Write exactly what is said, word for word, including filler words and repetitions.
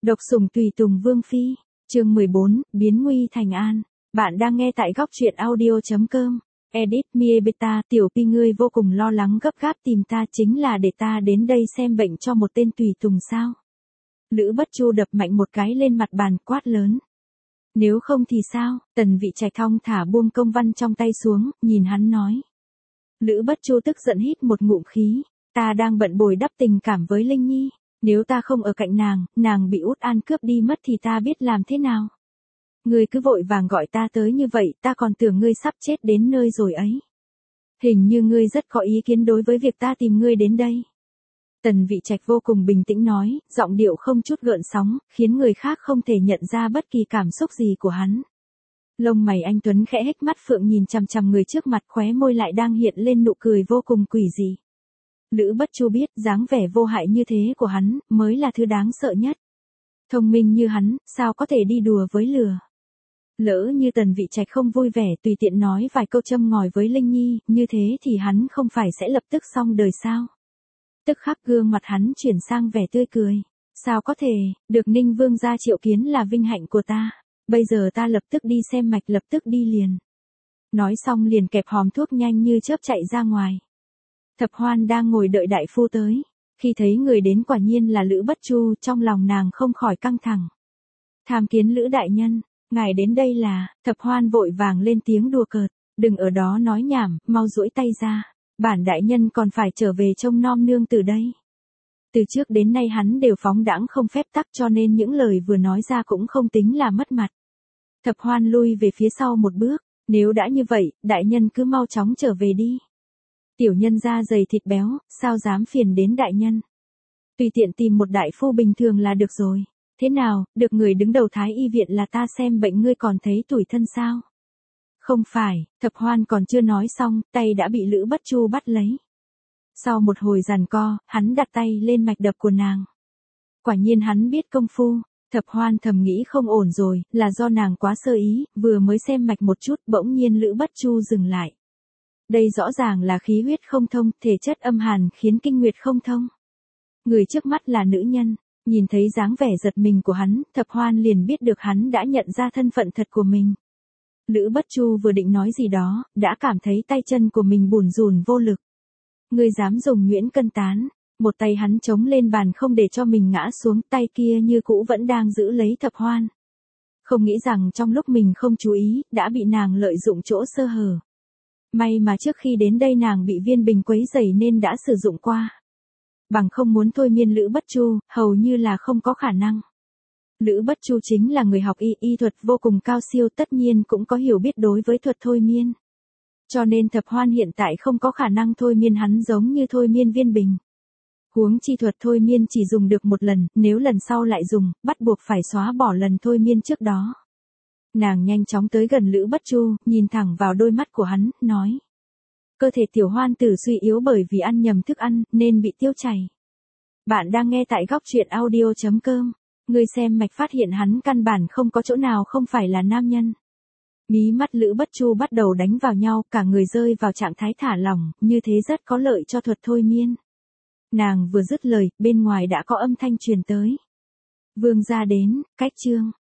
Độc sủng tùy tùng vương phi, chương mười bốn, biến nguy thành an. Bạn đang nghe tại góc truyện audio.com. Edit Mie Beta, tiểu pi ngươi vô cùng lo lắng gấp gáp tìm ta chính là để ta đến đây xem bệnh cho một tên tùy tùng sao? Lữ Bất Chu đập mạnh một cái lên mặt bàn quát lớn. Nếu không thì sao? Tần Vị Trạch thong thả buông công văn trong tay xuống, nhìn hắn nói. Lữ Bất Chu tức giận hít một ngụm khí, ta đang bận bồi đắp tình cảm với Linh Nhi. Nếu ta không ở cạnh nàng, nàng bị Út An cướp đi mất thì ta biết làm thế nào? Ngươi cứ vội vàng gọi ta tới như vậy, ta còn tưởng ngươi sắp chết đến nơi rồi ấy. Hình như ngươi rất có ý kiến đối với việc ta tìm ngươi đến đây. Tần Vị Trạch vô cùng bình tĩnh nói, giọng điệu không chút gợn sóng, khiến người khác không thể nhận ra bất kỳ cảm xúc gì của hắn. Lông mày anh Tuấn khẽ hếch mắt phượng nhìn chằm chằm người trước mặt, khóe môi lại đang hiện lên nụ cười vô cùng quỷ dị. Lữ Bất Chu biết dáng vẻ vô hại như thế của hắn mới là thứ đáng sợ nhất. Thông minh như hắn, sao có thể đi đùa với lừa. Lỡ như Tần Vị Trạch không vui vẻ tùy tiện nói vài câu châm ngòi với Linh Nhi, như thế thì hắn không phải sẽ lập tức xong đời sao? Tức khắc gương mặt hắn chuyển sang vẻ tươi cười. Sao có thể, được Ninh Vương gia triệu kiến là vinh hạnh của ta. Bây giờ ta lập tức đi xem mạch, lập tức đi liền. Nói xong liền kẹp hòm thuốc nhanh như chớp chạy ra ngoài. Thập Hoan đang ngồi đợi đại phu tới. Khi thấy người đến quả nhiên là Lữ Bất Chu, trong lòng nàng không khỏi căng thẳng. Tham kiến Lữ đại nhân, ngài đến đây là, Thập Hoan vội vàng lên tiếng đùa cợt, đừng ở đó nói nhảm, mau duỗi tay ra, bản đại nhân còn phải trở về trông nom nương từ đây. Từ trước đến nay hắn đều phóng đãng không phép tắc cho nên những lời vừa nói ra cũng không tính là mất mặt. Thập Hoan lui về phía sau một bước, nếu đã như vậy, đại nhân cứ mau chóng trở về đi. Tiểu nhân da dày thịt béo, sao dám phiền đến đại nhân. Tùy tiện tìm một đại phu bình thường là được rồi. Thế nào, được người đứng đầu Thái y viện là ta xem bệnh ngươi còn thấy tủi thân sao? Không phải, Thập Hoan còn chưa nói xong, tay đã bị Lữ Bất Chu bắt lấy. Sau một hồi giằng co, hắn đặt tay lên mạch đập của nàng. Quả nhiên hắn biết công phu. Thập Hoan thầm nghĩ không ổn rồi, là do nàng quá sơ ý, vừa mới xem mạch một chút, bỗng nhiên Lữ Bất Chu dừng lại. Đây rõ ràng là khí huyết không thông, thể chất âm hàn khiến kinh nguyệt không thông. Người trước mắt là nữ nhân, nhìn thấy dáng vẻ giật mình của hắn, Thập Hoan liền biết được hắn đã nhận ra thân phận thật của mình. Lữ Bất Chu vừa định nói gì đó, đã cảm thấy tay chân của mình bủn rủn vô lực. Ngươi dám dùng nhuyễn cân tán, một tay hắn chống lên bàn không để cho mình ngã xuống, tay kia như cũ vẫn đang giữ lấy Thập Hoan. Không nghĩ rằng trong lúc mình không chú ý, đã bị nàng lợi dụng chỗ sơ hở. May mà trước khi đến đây nàng bị Viên Bình quấy rầy nên đã sử dụng qua. Bằng không muốn thôi miên Lữ Bất Chu, hầu như là không có khả năng. Lữ Bất Chu chính là người học y, y thuật vô cùng cao siêu, tất nhiên cũng có hiểu biết đối với thuật thôi miên. Cho nên Thập Hoan hiện tại không có khả năng thôi miên hắn giống như thôi miên Viên Bình. Huống chi thuật thôi miên chỉ dùng được một lần, nếu lần sau lại dùng, bắt buộc phải xóa bỏ lần thôi miên trước đó. Nàng nhanh chóng tới gần Lữ Bất Chu, nhìn thẳng vào đôi mắt của hắn, nói. Cơ thể tiểu hoan tử suy yếu bởi vì ăn nhầm thức ăn, nên bị tiêu chảy. Bạn đang nghe tại góc truyện audio.com. Người xem mạch phát hiện hắn căn bản không có chỗ nào không phải là nam nhân. Mí mắt Lữ Bất Chu bắt đầu đánh vào nhau, cả người rơi vào trạng thái thả lỏng, như thế rất có lợi cho thuật thôi miên. Nàng vừa dứt lời, bên ngoài đã có âm thanh truyền tới. Vương gia đến, cách chương.